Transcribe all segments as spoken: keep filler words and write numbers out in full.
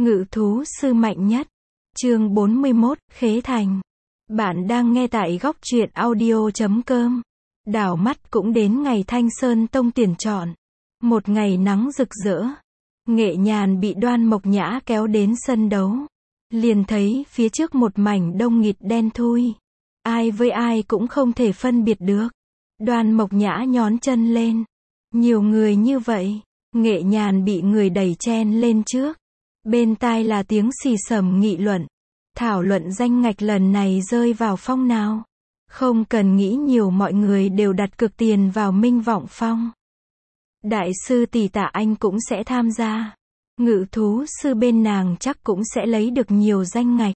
Ngự thú sư mạnh nhất. Chương bốn mươi mốt, Khế Thành. Bạn đang nghe tại góc truyện audio chấm com. Đảo mắt cũng đến ngày Thanh Sơn Tông tuyển chọn. Một ngày nắng rực rỡ. Nghệ Nhàn bị Đoan Mộc Nhã kéo đến sân đấu. Liền thấy phía trước một mảnh đông nghịt đen thui. Ai với ai cũng không thể phân biệt được. Đoan Mộc Nhã nhón chân lên. Nhiều người như vậy. Nghệ Nhàn bị người đẩy chen lên trước. Bên tai là tiếng xì xầm nghị luận. Thảo luận danh ngạch lần này rơi vào phong nào. Không cần nghĩ nhiều, mọi người đều đặt cược tiền vào Minh Vọng Phong. Đại sư tỷ Tạ Anh cũng sẽ tham gia. Ngự thú sư bên nàng chắc cũng sẽ lấy được nhiều danh ngạch.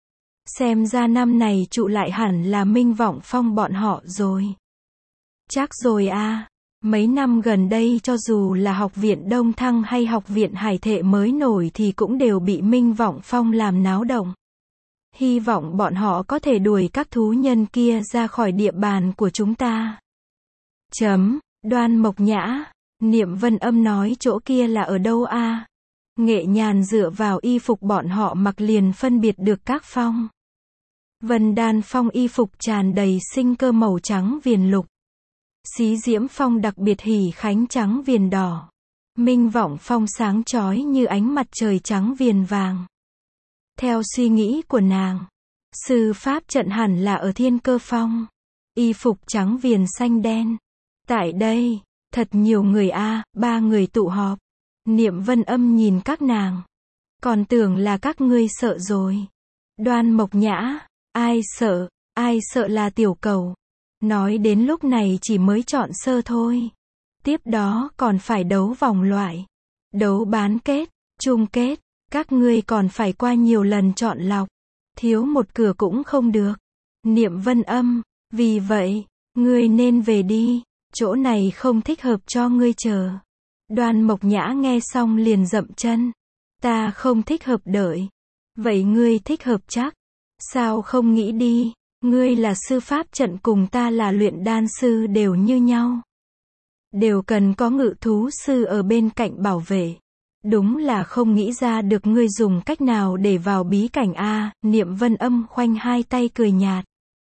Xem ra năm này trụ lại hẳn là Minh Vọng Phong bọn họ rồi. Chắc rồi à. Mấy năm gần đây cho dù là học viện Đông Thăng hay học viện Hải Thệ mới nổi thì cũng đều bị Minh Vọng Phong làm náo động. Hy vọng bọn họ có thể đuổi các thú nhân kia ra khỏi địa bàn của chúng ta. Chấm, Đoan Mộc Nhã, Niệm Vân Âm nói chỗ kia là ở đâu a? À? Nghệ Nhàn dựa vào y phục bọn họ mặc liền phân biệt được các phong. Vân Đan Phong y phục tràn đầy sinh cơ màu trắng viền lục. Xí Diễm Phong đặc biệt hỉ khánh trắng viền đỏ. Minh Vọng Phong sáng chói như ánh mặt trời trắng viền vàng. Theo suy nghĩ của nàng, sư pháp trận hẳn là ở Thiên Cơ Phong. Y phục trắng viền xanh đen. Tại đây, thật nhiều người a, à, ba người tụ họp. Niệm Vân Âm nhìn các nàng. Còn tưởng là các ngươi sợ rồi. Đoan Mộc Nhã, ai sợ, ai sợ là tiểu cầu. Nói đến lúc này chỉ mới chọn sơ thôi. Tiếp đó còn phải đấu vòng loại. Đấu bán kết, chung kết. Các ngươi còn phải qua nhiều lần chọn lọc. Thiếu một cửa cũng không được. Niệm Vân Âm, vì vậy, ngươi nên về đi. Chỗ này không thích hợp cho ngươi chờ. Đoan Mộc Nhã nghe xong liền dậm chân. Ta không thích hợp đợi. Vậy ngươi thích hợp chắc. Sao không nghĩ đi? Ngươi là sư pháp trận cùng ta là luyện đan sư đều như nhau. Đều cần có ngự thú sư ở bên cạnh bảo vệ. Đúng là không nghĩ ra được ngươi dùng cách nào để vào bí cảnh a. Niệm Vân Âm khoanh hai tay cười nhạt.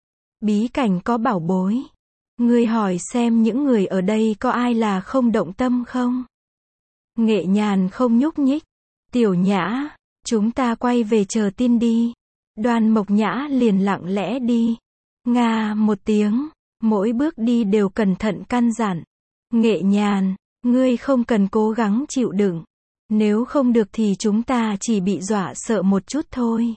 Bí cảnh có bảo bối. Ngươi hỏi xem những người ở đây có ai là không động tâm không? Nghệ Nhàn không nhúc nhích. Tiểu Nhã, chúng ta quay về chờ tin đi. Đoan Mộc Nhã liền lặng lẽ đi. Nga một tiếng, mỗi bước đi đều cẩn thận căn dặn. Nghệ Nhàn, ngươi không cần cố gắng chịu đựng. Nếu không được thì chúng ta chỉ bị dọa sợ một chút thôi.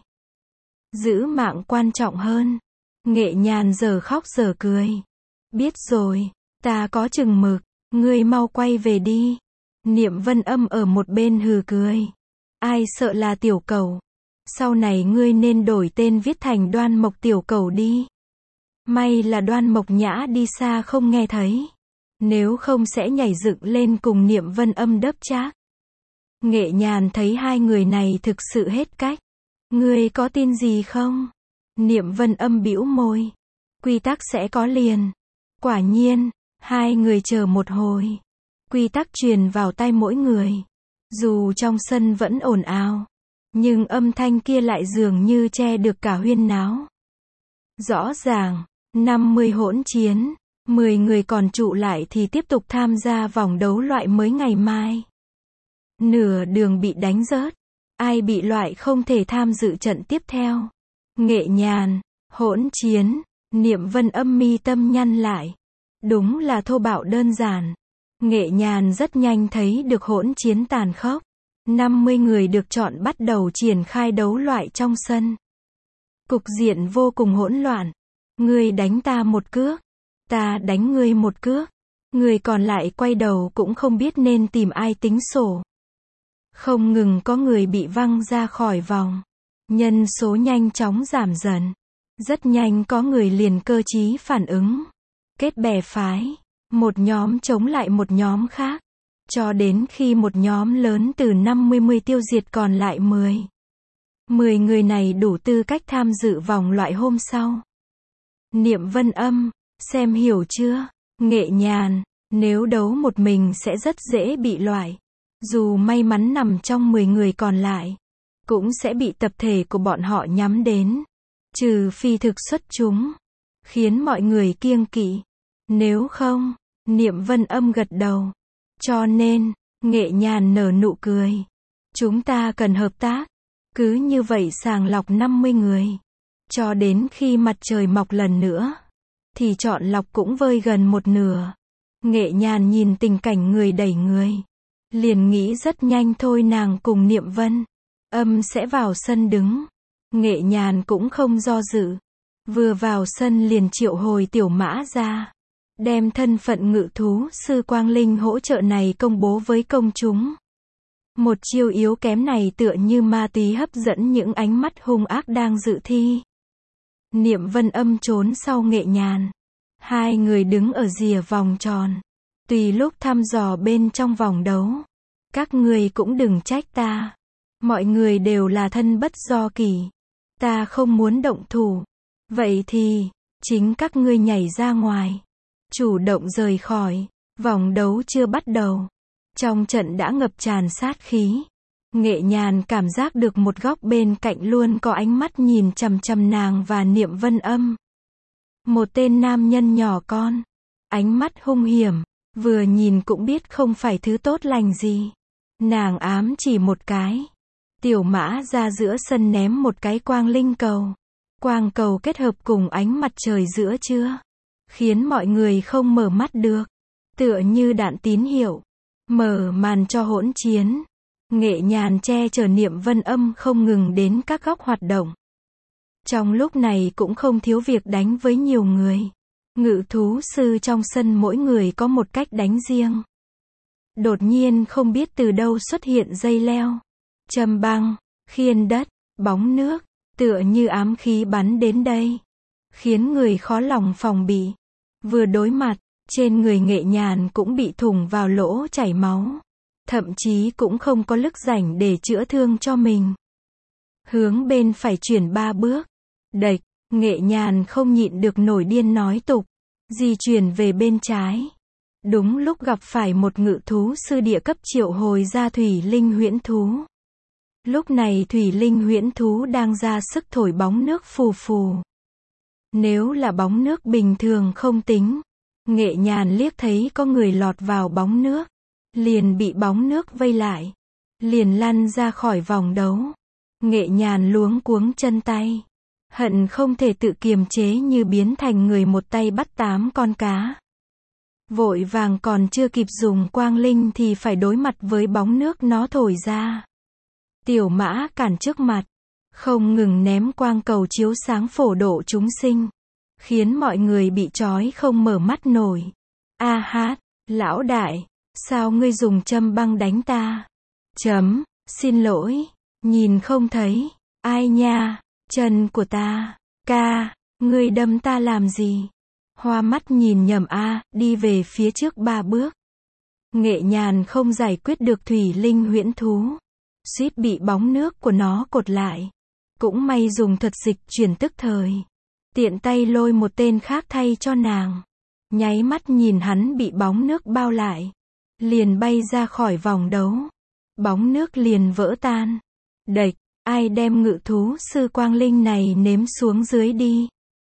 Giữ mạng quan trọng hơn. Nghệ Nhàn giờ khóc giờ cười. Biết rồi, ta có chừng mực, ngươi mau quay về đi. Niệm Vân Âm ở một bên hừ cười. Ai sợ là tiểu cầu. Sau này ngươi nên đổi tên viết thành Đoan Mộc tiểu cầu đi. May là Đoan Mộc Nhã đi xa không nghe thấy. Nếu không sẽ nhảy dựng lên cùng Niệm Vân Âm đớp chác. Nghệ Nhàn thấy hai người này thực sự hết cách. Ngươi có tin gì không? Niệm Vân Âm bĩu môi. Quy tắc sẽ có liền. Quả nhiên, hai người chờ một hồi. Quy tắc truyền vào tai mỗi người. Dù trong sân vẫn ồn ào. Nhưng âm thanh kia lại dường như che được cả huyên náo. Rõ ràng, năm mươi hỗn chiến, mười người còn trụ lại thì tiếp tục tham gia vòng đấu loại mới ngày mai. Nửa đường bị đánh rớt. Ai bị loại không thể tham dự trận tiếp theo. Nghệ Nhàn, hỗn chiến, Niệm Vân Âm mi tâm nhăn lại. Đúng là thô bạo đơn giản. Nghệ Nhàn rất nhanh thấy được hỗn chiến tàn khốc. năm mươi người được chọn bắt đầu triển khai đấu loại trong sân. Cục diện vô cùng hỗn loạn. Ngươi đánh ta một cước. Ta đánh ngươi một cước. Người còn lại quay đầu cũng không biết nên tìm ai tính sổ. Không ngừng có người bị văng ra khỏi vòng. Nhân số nhanh chóng giảm dần. Rất nhanh có người liền cơ trí phản ứng. Kết bè phái. Một nhóm chống lại một nhóm khác. Cho đến khi một nhóm lớn từ năm mươi mươi tiêu diệt còn lại mười. mười người này đủ tư cách tham dự vòng loại hôm sau. Niệm Vân Âm, xem hiểu chưa? Nghệ Nhàn, nếu đấu một mình sẽ rất dễ bị loại. Dù may mắn nằm trong mười người còn lại. cũng sẽ bị tập thể của bọn họ nhắm đến. Trừ phi thực xuất chúng, khiến mọi người kiêng kỵ. Nếu không, Niệm Vân Âm gật đầu. Cho nên, Nghệ Nhàn nở nụ cười. Chúng ta cần hợp tác. Cứ như vậy sàng lọc năm mươi người. Cho đến khi mặt trời mọc lần nữa, thì chọn lọc cũng vơi gần một nửa. Nghệ Nhàn nhìn tình cảnh người đẩy người, liền nghĩ rất nhanh thôi nàng cùng Niệm Vân Âm sẽ vào sân đứng. Nghệ Nhàn cũng không do dự. Vừa vào sân liền triệu hồi Tiểu Mã ra. Đem thân phận ngự thú sư Quang Linh hỗ trợ này công bố với công chúng. Một chiêu yếu kém này tựa như ma túy hấp dẫn những ánh mắt hung ác đang dự thi. Niệm Vân Âm trốn sau Nghệ Nhàn. Hai người đứng ở rìa vòng tròn. Tùy lúc thăm dò bên trong vòng đấu. Các người cũng đừng trách ta. Mọi người đều là thân bất do kỷ. Ta không muốn động thủ. Vậy thì, chính các ngươi nhảy ra ngoài. Chủ động rời khỏi. Vòng đấu chưa bắt đầu. Trong trận đã ngập tràn sát khí. Nghệ Nhàn cảm giác được một góc bên cạnh luôn có ánh mắt nhìn chằm chằm nàng và Niệm Vân Âm. Một tên nam nhân nhỏ con. Ánh mắt hung hiểm. Vừa nhìn cũng biết không phải thứ tốt lành gì. Nàng ám chỉ một cái. Tiểu Mã ra giữa sân ném một cái quang linh cầu. Quang cầu kết hợp cùng ánh mặt trời giữa trưa. Khiến mọi người không mở mắt được. Tựa như đạn tín hiệu. Mở màn cho hỗn chiến. Nghệ Nhàn che chở Niệm Vân Âm không ngừng đến các góc hoạt động. Trong lúc này cũng không thiếu việc đánh với nhiều người. Ngự thú sư trong sân mỗi người có một cách đánh riêng. Đột nhiên không biết từ đâu xuất hiện dây leo, châm băng, khiên đất, bóng nước, tựa như ám khí bắn đến đây. Khiến người khó lòng phòng bị. Vừa đối mặt, trên người Nghệ Nhàn cũng bị thủng vào lỗ chảy máu. Thậm chí cũng không có lực rảnh để chữa thương cho mình. Hướng bên phải chuyển ba bước. Đệch, Nghệ Nhàn không nhịn được nổi điên nói tục. Di chuyển về bên trái. Đúng lúc gặp phải một ngự thú sư địa cấp triệu hồi ra thủy linh huyễn thú. Lúc này thủy linh huyễn thú đang ra sức thổi bóng nước phù phù. Nếu là bóng nước bình thường không tính. Nghệ Nhàn liếc thấy có người lọt vào bóng nước. Liền bị bóng nước vây lại. Liền lăn ra khỏi vòng đấu. Nghệ Nhàn luống cuống chân tay. Hận không thể tự kiềm chế như biến thành người một tay bắt tám con cá. Vội vàng còn chưa kịp dùng quang linh thì phải đối mặt với bóng nước nó thổi ra. Tiểu Mã cản trước mặt. Không ngừng ném quang cầu chiếu sáng phổ độ chúng sinh. Khiến mọi người bị trói không mở mắt nổi. A hát, lão đại. Sao ngươi dùng châm băng đánh ta? Chấm, xin lỗi. Nhìn không thấy. Ai nha, chân của ta. Ca, ngươi đâm ta làm gì? Hoa mắt nhìn nhầm a, đi về phía trước ba bước. Nghệ Nhàn không giải quyết được thủy linh huyễn thú. Suýt bị bóng nước của nó cột lại. Cũng may dùng thuật dịch chuyển tức thời. Tiện tay lôi một tên khác thay cho nàng. Nháy mắt nhìn hắn bị bóng nước bao lại. Liền bay ra khỏi vòng đấu. Bóng nước liền vỡ tan. Đệch, ai đem ngự thú sư Quang Linh này ném xuống dưới đi.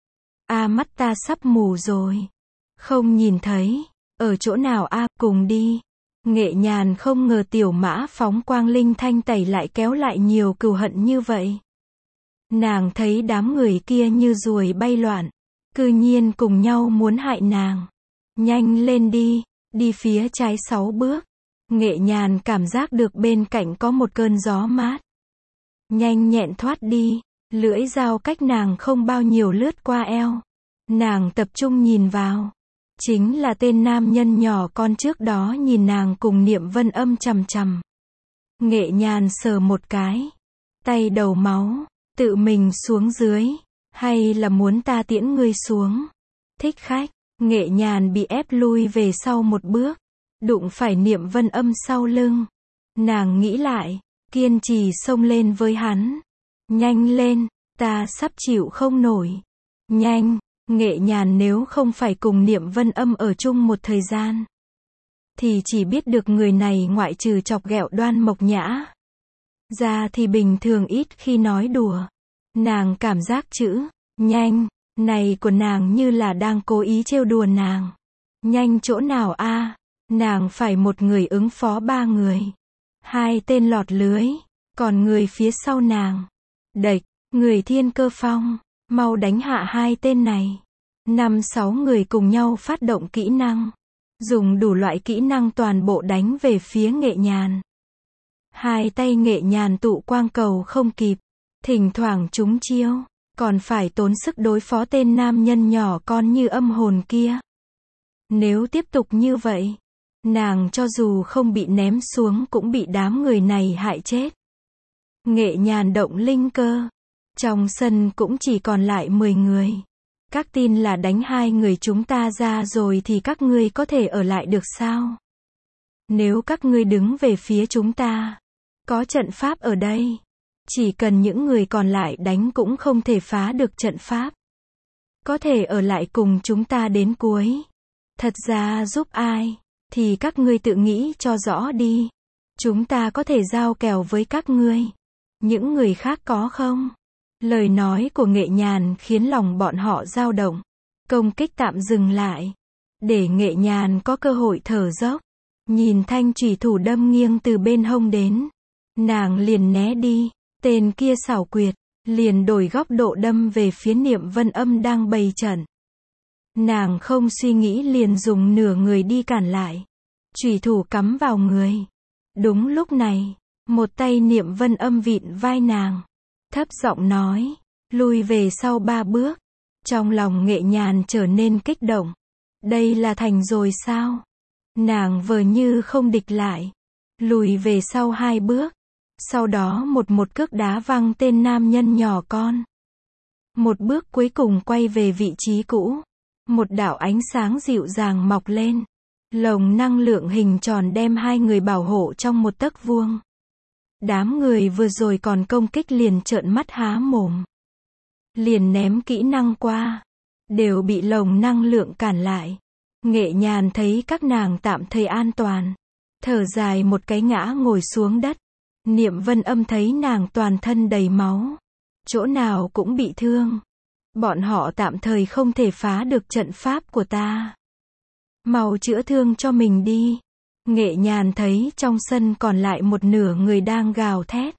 A mắt ta sắp mù rồi. Không nhìn thấy. Ở chỗ nào a, cùng đi. Nghệ Nhàn không ngờ Tiểu Mã phóng Quang Linh thanh tẩy lại kéo lại nhiều cừu hận như vậy. Nàng thấy đám người kia như ruồi bay loạn. Cư nhiên cùng nhau muốn hại nàng. Nhanh lên đi. Đi phía trái sáu bước. Nghệ Nhàn cảm giác được bên cạnh có một cơn gió mát. Nhanh nhẹn thoát đi. Lưỡi dao cách nàng không bao nhiêu lướt qua eo. Nàng tập trung nhìn vào. Chính là tên nam nhân nhỏ con trước đó nhìn nàng cùng Niệm Vân Âm chằm chằm. Nghệ Nhàn sờ một cái. Tay đầu máu. Tự mình xuống dưới. Hay là muốn ta tiễn ngươi xuống? Thích khách. Nghệ Nhàn bị ép lui về sau một bước. Đụng phải Niệm Vân Âm sau lưng. Nàng nghĩ lại. Kiên trì xông lên với hắn. Nhanh lên. Ta sắp chịu không nổi. Nhanh. Nghệ Nhàn nếu không phải cùng Niệm Vân Âm ở chung một thời gian. Thì chỉ biết được người này ngoại trừ chọc ghẹo Đoan Mộc Nhã. ra thì bình thường ít khi nói đùa. Nàng cảm giác chữ nhanh này của nàng như là đang cố ý trêu đùa nàng. Nhanh chỗ nào a? Nàng phải một người ứng phó ba người. Hai tên lọt lưới, còn người phía sau nàng. Địch, người Thiên Cơ Phong, mau đánh hạ hai tên này. Năm sáu người cùng nhau phát động kỹ năng. Dùng đủ loại kỹ năng toàn bộ đánh về phía Nghệ Nhàn. Hai tay Nghệ Nhàn tụ quang cầu không kịp. Thỉnh thoảng trúng chiêu. Còn phải tốn sức đối phó tên nam nhân nhỏ con như âm hồn kia. Nếu tiếp tục như vậy, nàng cho dù không bị ném xuống cũng bị đám người này hại chết. Nghệ Nhàn động linh cơ. Trong sân cũng chỉ còn lại mười người. Các tin là đánh hai người chúng ta ra rồi thì các ngươi có thể ở lại được sao? Nếu các ngươi đứng về phía chúng ta, có trận pháp ở đây. Chỉ cần những người còn lại đánh cũng không thể phá được trận pháp. Có thể ở lại cùng chúng ta đến cuối. Thật ra giúp ai, thì các ngươi tự nghĩ cho rõ đi. Chúng ta có thể giao kèo với các ngươi. Những người khác có không? Lời nói của Nghệ Nhàn khiến lòng bọn họ dao động. Công kích tạm dừng lại. Để Nghệ Nhàn có cơ hội thở dốc. Nhìn thanh chủy thủ đâm nghiêng từ bên hông đến. Nàng liền né đi. Tên kia xảo quyệt. Liền đổi góc độ đâm về phía Niệm Vân Âm đang bày trận. Nàng không suy nghĩ liền dùng nửa người đi cản lại. Chủy thủ cắm vào người. Đúng lúc này, một tay Niệm Vân Âm vịn vai nàng. Thấp giọng nói, lùi về sau ba bước. Trong lòng Nghệ Nhàn trở nên kích động. Đây là thành rồi sao? Nàng vờ như không địch lại. Lùi về sau hai bước. Sau đó một một cước đá văng tên nam nhân nhỏ con. Một bước cuối cùng quay về vị trí cũ. Một đạo ánh sáng dịu dàng mọc lên. Lồng năng lượng hình tròn đem hai người bảo hộ trong một tấc vuông. Đám người vừa rồi còn công kích liền trợn mắt há mồm. Liền ném kỹ năng qua. Đều bị lồng năng lượng cản lại. Nghệ Nhàn thấy các nàng tạm thời an toàn. Thở dài một cái ngã ngồi xuống đất. Niệm Vân Âm thấy nàng toàn thân đầy máu. Chỗ nào cũng bị thương. Bọn họ tạm thời không thể phá được trận pháp của ta. Mau chữa thương cho mình đi. Nghệ Nhàn thấy trong sân còn lại một nửa người đang gào thét.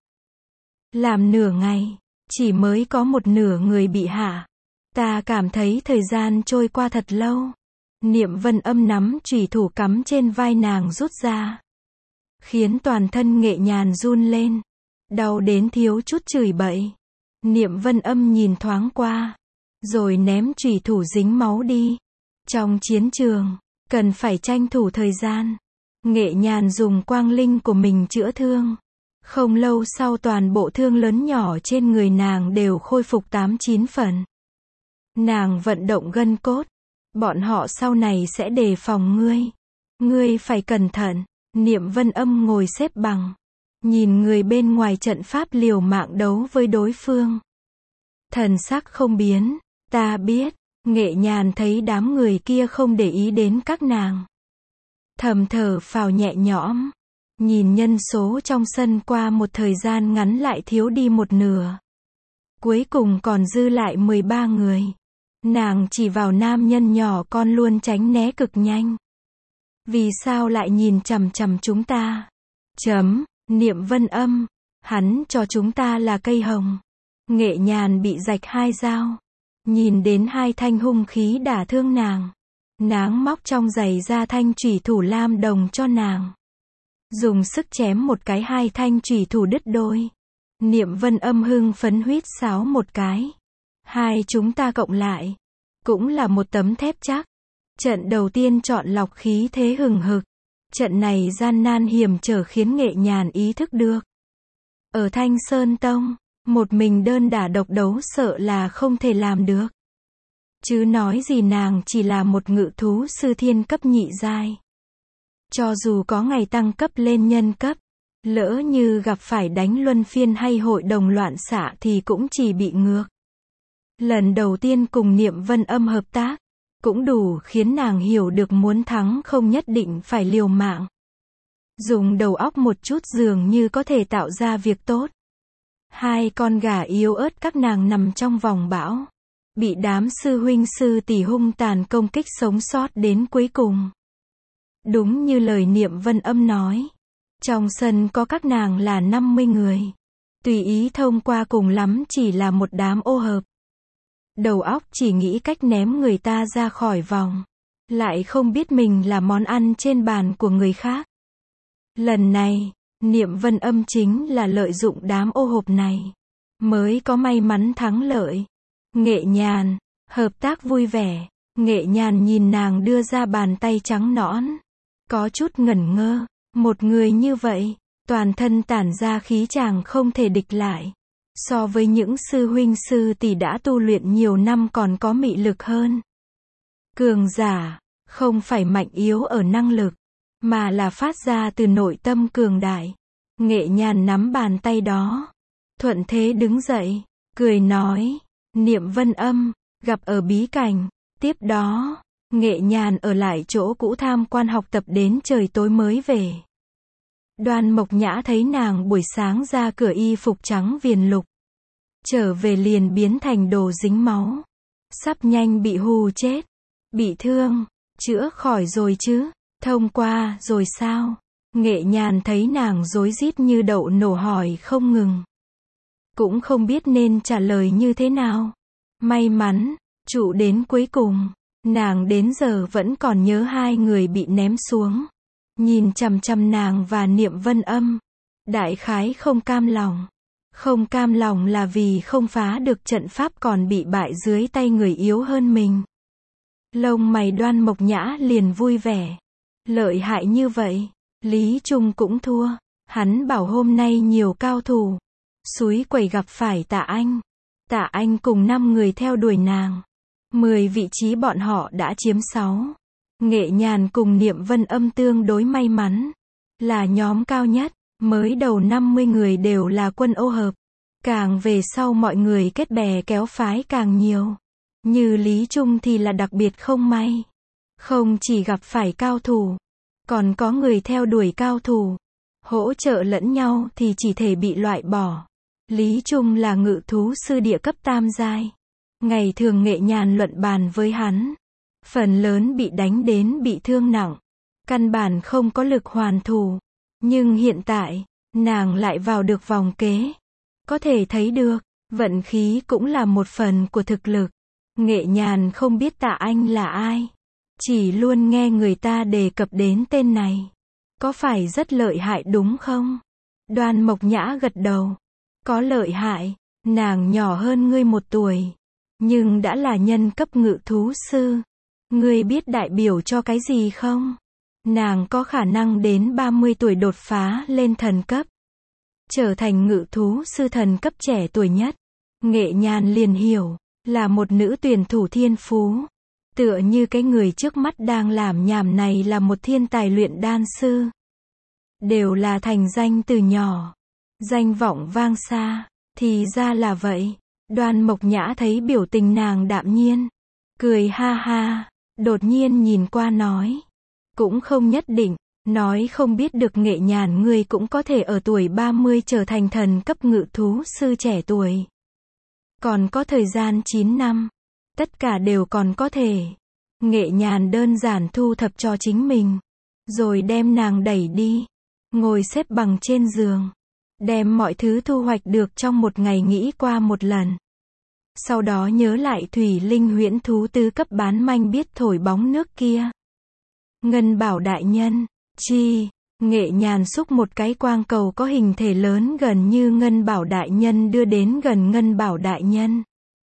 Làm nửa ngày, chỉ mới có một nửa người bị hạ. Ta cảm thấy thời gian trôi qua thật lâu. Niệm Vân Âm nắm chủy thủ cắm trên vai nàng rút ra. Khiến toàn thân Nghệ Nhàn run lên. Đau đến thiếu chút chửi bậy. Niệm Vân Âm nhìn thoáng qua. Rồi ném chủy thủ dính máu đi. Trong chiến trường, cần phải tranh thủ thời gian. Nghệ Nhàn dùng quang linh của mình chữa thương. Không lâu sau toàn bộ thương lớn nhỏ trên người nàng đều khôi phục tám chín phần. Nàng vận động gân cốt. Bọn họ sau này sẽ đề phòng ngươi. Ngươi phải cẩn thận. Niệm Vân Âm ngồi xếp bằng. Nhìn người bên ngoài trận pháp liều mạng đấu với đối phương. Thần sắc không biến. Ta biết. Nghệ Nhàn thấy đám người kia không để ý đến các nàng. Thầm thở phào nhẹ nhõm. Nhìn nhân số trong sân qua một thời gian ngắn lại thiếu đi một nửa. Cuối cùng còn dư lại mười ba người. Nàng chỉ vào nam nhân nhỏ con luôn tránh né cực nhanh. Vì sao lại nhìn chằm chằm chúng ta? Chấm, Niệm Vân Âm. Hắn cho chúng ta là cây hồng. Nghệ Nhàn bị rạch hai dao. Nhìn đến hai thanh hung khí đả thương nàng. Nàng móc trong giày ra thanh chủy thủ lam đồng cho nàng. Dùng sức chém một cái hai thanh chủy thủ đứt đôi. Niệm Vân Âm hưng phấn huýt sáo một cái. Hai chúng ta cộng lại. Cũng là một tấm thép chắc. Trận đầu tiên chọn lọc khí thế hừng hực. Trận này gian nan hiểm trở khiến Nghệ Nhàn ý thức được. Ở Thanh Sơn Tông, một mình đơn đả độc đấu sợ là không thể làm được. Chứ nói gì nàng chỉ là một ngự thú sư thiên cấp nhị giai. Cho dù có ngày tăng cấp lên nhân cấp, lỡ như gặp phải đánh luân phiên hay hội đồng loạn xạ thì cũng chỉ bị ngược. Lần đầu tiên cùng Niệm Vân Âm hợp tác, cũng đủ khiến nàng hiểu được muốn thắng không nhất định phải liều mạng. Dùng đầu óc một chút dường như có thể tạo ra việc tốt. Hai con gà yếu ớt các nàng nằm trong vòng bão. Bị đám sư huynh sư tỷ hung tàn công kích sống sót đến cuối cùng. Đúng như lời Niệm Vân Âm nói. Trong sân có các nàng là năm mươi người. Tùy ý thông qua cùng lắm chỉ là một đám ô hợp. Đầu óc chỉ nghĩ cách ném người ta ra khỏi vòng. Lại không biết mình là món ăn trên bàn của người khác. Lần này, Niệm Vân Âm chính là lợi dụng đám ô hộp này. Mới có may mắn thắng lợi. Nghệ Nhàn, hợp tác vui vẻ. Nghệ Nhàn nhìn nàng đưa ra bàn tay trắng nõn. Có chút ngẩn ngơ. Một người như vậy, toàn thân tản ra khí chàng không thể địch lại. So với những sư huynh sư tỷ đã tu luyện nhiều năm còn có mị lực hơn. Cường giả, không phải mạnh yếu ở năng lực, mà là phát ra từ nội tâm cường đại. Nghệ Nhàn nắm bàn tay đó. Thuận thế đứng dậy, cười nói, Niệm Vân Âm, gặp ở bí cảnh. Tiếp đó, Nghệ Nhàn ở lại chỗ cũ tham quan học tập đến trời tối mới về. Đoan Mộc Nhã thấy nàng buổi sáng ra cửa y phục trắng viền lục. Trở về liền biến thành đồ dính máu. Sắp nhanh bị hù chết. Bị thương, chữa khỏi rồi chứ, thông qua rồi sao? Nghệ Nhàn thấy nàng rối rít như đậu nổ hỏi không ngừng. Cũng không biết nên trả lời như thế nào. May mắn, trụ đến cuối cùng, nàng đến giờ vẫn còn nhớ hai người bị ném xuống. Nhìn chằm chằm nàng và Niệm Vân Âm. Đại khái không cam lòng. Không cam lòng là vì không phá được trận pháp còn bị bại dưới tay người yếu hơn mình. Lông mày Đoan Mộc Nhã liền vui vẻ. Lợi hại như vậy, Lý Trung cũng thua. Hắn bảo hôm nay nhiều cao thủ. Suối quẩy gặp phải Tạ Anh. Tạ Anh cùng năm người theo đuổi nàng. Mười vị trí bọn họ đã chiếm sáu. Nghệ Nhàn cùng Niệm Vân Âm tương đối may mắn. Là nhóm cao nhất. Mới đầu năm mươi người đều là quân ô hợp. Càng về sau mọi người kết bè kéo phái càng nhiều. Như Lý Trung thì là đặc biệt không may. Không chỉ gặp phải cao thủ, còn có người theo đuổi cao thủ. Hỗ trợ lẫn nhau thì chỉ thể bị loại bỏ. Lý Trung là ngự thú sư địa cấp tam giai. Ngày thường Nghệ Nhàn luận bàn với hắn. Phần lớn bị đánh đến bị thương nặng. Căn bản không có lực hoàn thủ. Nhưng hiện tại, nàng lại vào được vòng kế. Có thể thấy được, vận khí cũng là một phần của thực lực. Nghệ Nhàn không biết Tạ Anh là ai. Chỉ luôn nghe người ta đề cập đến tên này. Có phải rất lợi hại đúng không? Đoan Mộc Nhã gật đầu. Có lợi hại, nàng nhỏ hơn ngươi một tuổi. Nhưng đã là nhân cấp ngự thú sư. Ngươi biết đại biểu cho cái gì không? Nàng có khả năng đến ba mươi tuổi đột phá lên thần cấp. Trở thành ngự thú sư thần cấp trẻ tuổi nhất. Nghệ Nhàn liền hiểu, là một nữ tuyển thủ thiên phú. Tựa như cái người trước mắt đang làm nhảm này là một thiên tài luyện đan sư. Đều là thành danh từ nhỏ. Danh vọng vang xa. Thì ra là vậy. Đoan Mộc Nhã thấy biểu tình nàng đạm nhiên. Cười ha ha. Đột nhiên nhìn qua nói. Cũng không nhất định. Nói không biết được Nghệ Nhàn ngươi cũng có thể ở tuổi ba mươi trở thành thần cấp ngự thú sư trẻ tuổi. Còn có thời gian chín năm. Tất cả đều còn có thể. Nghệ Nhàn đơn giản thu thập cho chính mình. Rồi đem nàng đẩy đi. Ngồi xếp bằng trên giường. Đem mọi thứ thu hoạch được trong một ngày nghĩ qua một lần. Sau đó nhớ lại Thủy Linh huyễn thú tứ cấp bán manh biết thổi bóng nước kia. Ngân Bảo đại nhân. Chi. Nghệ Nhàn xúc một cái quang cầu có hình thể lớn gần như Ngân Bảo đại nhân đưa đến gần Ngân Bảo đại nhân.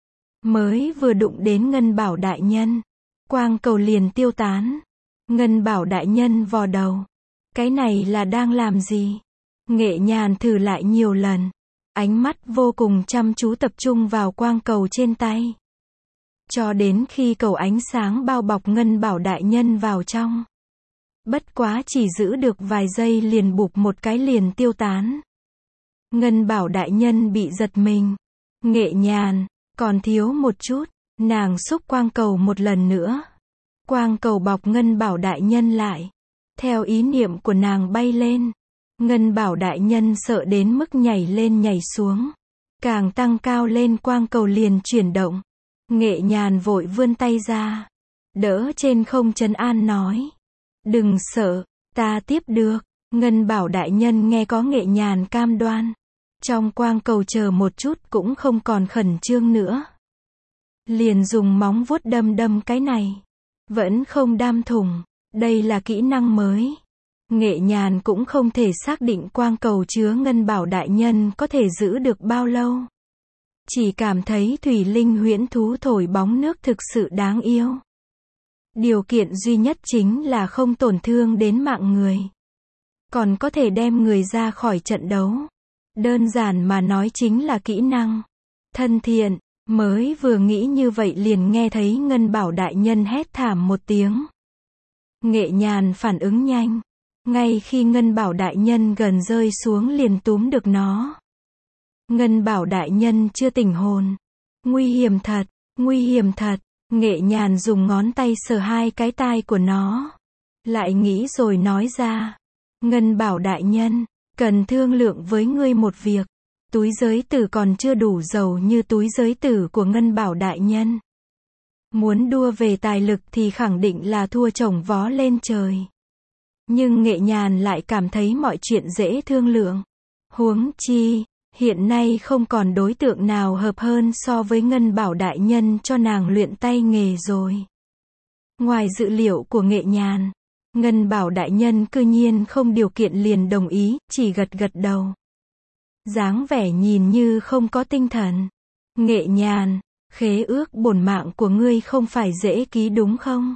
Mới vừa đụng đến Ngân Bảo đại nhân. Quang cầu liền tiêu tán. Ngân Bảo đại nhân vò đầu. Cái này là đang làm gì? Nghệ Nhàn thử lại nhiều lần. Ánh mắt vô cùng chăm chú tập trung vào quang cầu trên tay. Cho đến khi cầu ánh sáng bao bọc Ngân Bảo đại nhân vào trong. Bất quá chỉ giữ được vài giây liền bụp một cái liền tiêu tán. Ngân Bảo đại nhân bị giật mình. Nghệ Nhàn, còn thiếu một chút. Nàng xúc quang cầu một lần nữa. Quang cầu bọc Ngân Bảo đại nhân lại. Theo ý niệm của nàng bay lên, Ngân Bảo đại nhân sợ đến mức nhảy lên nhảy xuống. Càng tăng cao lên quang cầu liền chuyển động. Nghệ Nhàn vội vươn tay ra, đỡ trên không trấn an nói. Đừng sợ, ta tiếp được. Ngân Bảo đại nhân nghe có Nghệ Nhàn cam đoan. Trong quang cầu chờ một chút cũng không còn khẩn trương nữa. Liền dùng móng vuốt đâm đâm cái này. Vẫn không đam thủng. Đây là kỹ năng mới. Nghệ Nhàn cũng không thể xác định quang cầu chứa Ngân Bảo đại nhân có thể giữ được bao lâu. Chỉ cảm thấy thủy linh huyễn thú thổi bóng nước thực sự đáng yêu. Điều kiện duy nhất chính là không tổn thương đến mạng người. Còn có thể đem người ra khỏi trận đấu. Đơn giản mà nói chính là kỹ năng. Thân thiện, mới vừa nghĩ như vậy liền nghe thấy Ngân Bảo đại nhân hét thảm một tiếng. Nghệ Nhàn phản ứng nhanh. Ngay khi Ngân Bảo đại nhân gần rơi xuống liền túm được nó. Ngân Bảo đại nhân chưa tỉnh hồn. Nguy hiểm thật, nguy hiểm thật. Nghệ Nhàn dùng ngón tay sờ hai cái tai của nó. Lại nghĩ rồi nói ra. Ngân Bảo đại nhân, cần thương lượng với ngươi một việc. Túi giới tử còn chưa đủ giàu như túi giới tử của Ngân Bảo đại nhân. Muốn đua về tài lực thì khẳng định là thua chồng vó lên trời. Nhưng Nghệ Nhàn lại cảm thấy mọi chuyện dễ thương lượng. Huống chi, hiện nay không còn đối tượng nào hợp hơn so với Ngân Bảo đại nhân cho nàng luyện tay nghề rồi. Ngoài dự liệu của Nghệ Nhàn, Ngân Bảo đại nhân cư nhiên không điều kiện liền đồng ý, chỉ gật gật đầu. Dáng vẻ nhìn như không có tinh thần. Nghệ Nhàn, khế ước bổn mạng của ngươi không phải dễ ký đúng không?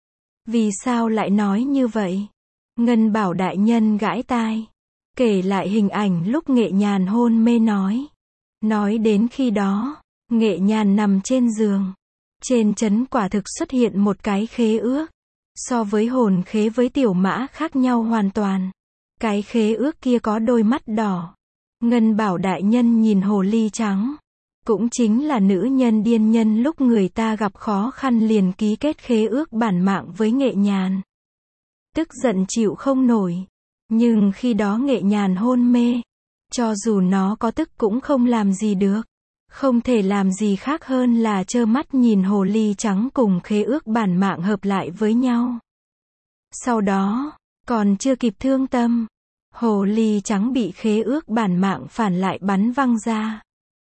Vì sao lại nói như vậy? Ngân Bảo đại nhân gãi tai. Kể lại hình ảnh lúc Nghệ Nhàn hôn mê nói. Nói đến khi đó, Nghệ Nhàn nằm trên giường. Trên trấn quả thực xuất hiện một cái khế ước. So với hồn khế với tiểu mã khác nhau hoàn toàn. Cái khế ước kia có đôi mắt đỏ. Ngân Bảo đại nhân nhìn hồ ly trắng. Cũng chính là nữ nhân điên nhân lúc người ta gặp khó khăn liền ký kết khế ước bản mạng với Nghệ Nhàn. Tức giận chịu không nổi. Nhưng khi đó Nghệ Nhàn hôn mê. Cho dù nó có tức cũng không làm gì được. Không thể làm gì khác hơn là trơ mắt nhìn hồ ly trắng cùng khế ước bản mạng hợp lại với nhau. Sau đó, còn chưa kịp thương tâm, hồ ly trắng bị khế ước bản mạng phản lại bắn văng ra.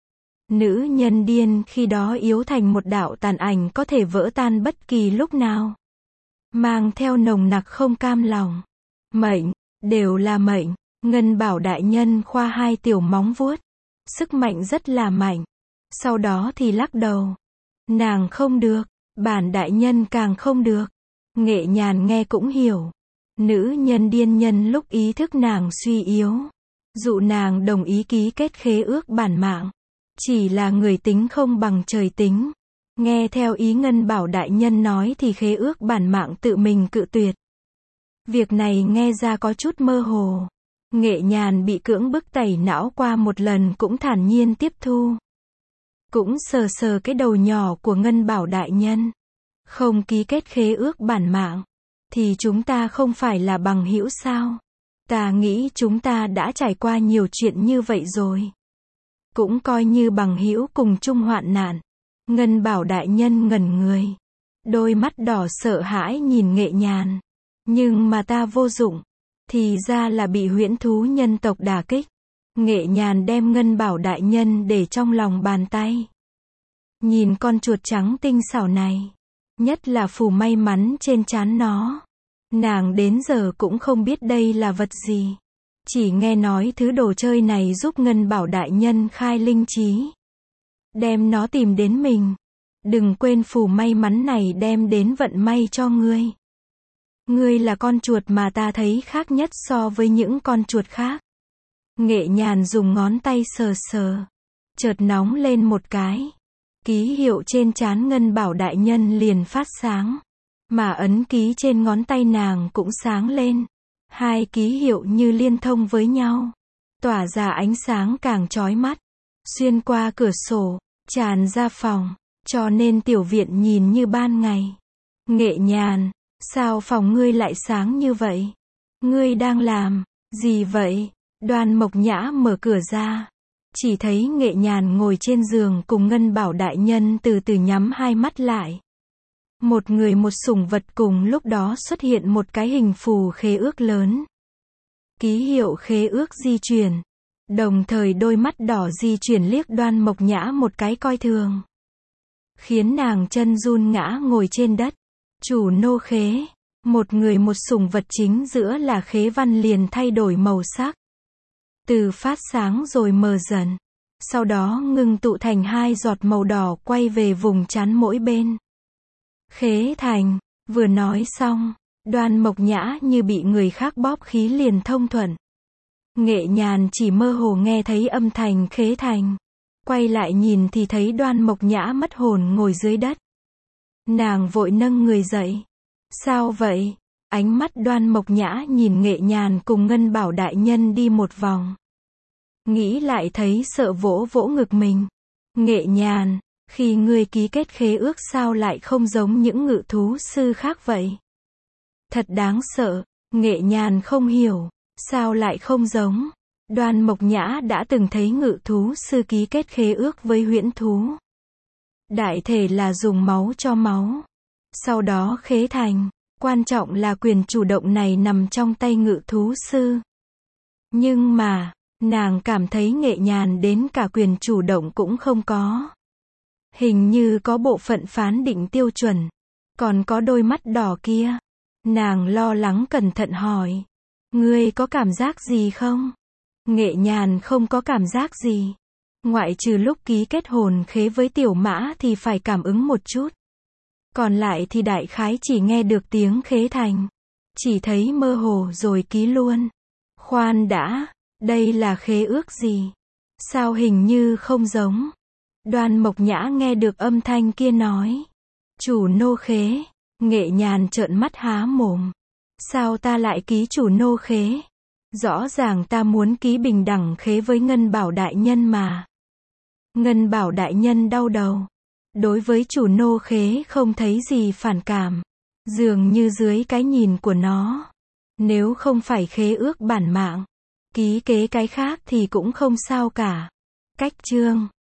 Nữ nhân điên khi đó yếu thành một đạo tàn ảnh có thể vỡ tan bất kỳ lúc nào. Mang theo nồng nặc không cam lòng. Mệnh, đều là mệnh. Ngân Bảo đại nhân khoa hai tiểu móng vuốt. Sức mạnh rất là mạnh. Sau đó thì lắc đầu. Nàng không được, bản đại nhân càng không được. Nghệ Nhàn nghe cũng hiểu. Nữ nhân điên nhân lúc ý thức nàng suy yếu. Dụ nàng đồng ý ký kết khế ước bản mạng. Chỉ là người tính không bằng trời tính. Nghe theo ý Ngân Bảo đại nhân nói thì khế ước bản mạng tự mình cự tuyệt. Việc này nghe ra có chút mơ hồ. Nghệ Nhàn bị cưỡng bức tẩy não qua một lần cũng thản nhiên tiếp thu. Cũng sờ sờ cái đầu nhỏ của Ngân Bảo đại nhân. Không ký kết khế ước bản mạng. Thì chúng ta không phải là bằng hữu sao? Ta nghĩ chúng ta đã trải qua nhiều chuyện như vậy rồi. Cũng coi như bằng hữu cùng chung hoạn nạn. Ngân Bảo đại nhân ngẩn người. Đôi mắt đỏ sợ hãi nhìn Nghệ Nhàn. Nhưng mà ta vô dụng. Thì ra là bị huyễn thú nhân tộc đả kích. Nghệ Nhàn đem Ngân Bảo đại nhân để trong lòng bàn tay. Nhìn con chuột trắng tinh xảo này. Nhất là phù may mắn trên trán nó. Nàng đến giờ cũng không biết đây là vật gì. Chỉ nghe nói thứ đồ chơi này giúp Ngân Bảo đại nhân khai linh trí. Đem nó tìm đến mình. Đừng quên phù may mắn này đem đến vận may cho ngươi. Ngươi là con chuột mà ta thấy khác nhất so với những con chuột khác. Nghệ Nhàn dùng ngón tay sờ sờ. Chợt nóng lên một cái. Ký hiệu trên trán Ngân Bảo đại nhân liền phát sáng. Mà ấn ký trên ngón tay nàng cũng sáng lên. Hai ký hiệu như liên thông với nhau. Tỏa ra ánh sáng càng chói mắt. Xuyên qua cửa sổ, tràn ra phòng. Cho nên tiểu viện nhìn như ban ngày. Nghệ Nhàn, sao phòng ngươi lại sáng như vậy? Ngươi đang làm gì vậy? Đoan Mộc Nhã mở cửa ra. Chỉ thấy Nghệ Nhàn ngồi trên giường cùng Ngân Bảo đại nhân từ từ nhắm hai mắt lại. Một người một sủng vật cùng lúc đó xuất hiện một cái hình phù khế ước lớn. Ký hiệu khế ước di chuyển. Đồng thời đôi mắt đỏ di chuyển liếc Đoan Mộc Nhã một cái coi thường. Khiến nàng chân run ngã ngồi trên đất. Chủ nô khế. Một người một sủng vật chính giữa là khế văn liền thay đổi màu sắc. Từ phát sáng rồi mờ dần. Sau đó ngưng tụ thành hai giọt màu đỏ quay về vùng trán mỗi bên. Khế thành. Vừa nói xong, Đoan Mộc Nhã như bị người khác bóp khí liền thông thuận. Nghệ Nhàn chỉ mơ hồ nghe thấy âm thanh khế thành. Quay lại nhìn thì thấy Đoan Mộc Nhã mất hồn ngồi dưới đất. Nàng vội nâng người dậy. Sao vậy? Ánh mắt Đoan Mộc Nhã nhìn Nghệ Nhàn cùng Ngân Bảo đại nhân đi một vòng. Nghĩ lại thấy sợ vỗ vỗ ngực mình. Nghệ Nhàn, khi ngươi ký kết khế ước sao lại không giống những ngự thú sư khác vậy? Thật đáng sợ. Nghệ Nhàn không hiểu. Sao lại không giống? Đoan Mộc Nhã đã từng thấy ngự thú sư ký kết khế ước với huyễn thú. Đại thể là dùng máu cho máu. Sau đó khế thành. Quan trọng là quyền chủ động này nằm trong tay ngự thú sư. Nhưng mà, nàng cảm thấy Nghệ Nhàn đến cả quyền chủ động cũng không có. Hình như có bộ phận phán định tiêu chuẩn. Còn có đôi mắt đỏ kia. Nàng lo lắng cẩn thận hỏi. Ngươi có cảm giác gì không? Nghệ Nhàn không có cảm giác gì. Ngoại trừ lúc ký kết hồn khế với tiểu mã thì phải cảm ứng một chút. Còn lại thì đại khái chỉ nghe được tiếng khế thành. Chỉ thấy mơ hồ rồi ký luôn. Khoan đã, đây là khế ước gì? Sao hình như không giống? Đoan Mộc Nhã nghe được âm thanh kia nói. Chủ nô khế. Nghệ Nhàn trợn mắt há mồm. Sao ta lại ký chủ nô khế? Rõ ràng ta muốn ký bình đẳng khế với Ngân Bảo đại nhân mà. Ngân Bảo đại nhân đau đầu. Đối với chủ nô khế không thấy gì phản cảm. Dường như dưới cái nhìn của nó. Nếu không phải khế ước bản mạng. Ký kế cái khác thì cũng không sao cả. Cách chương.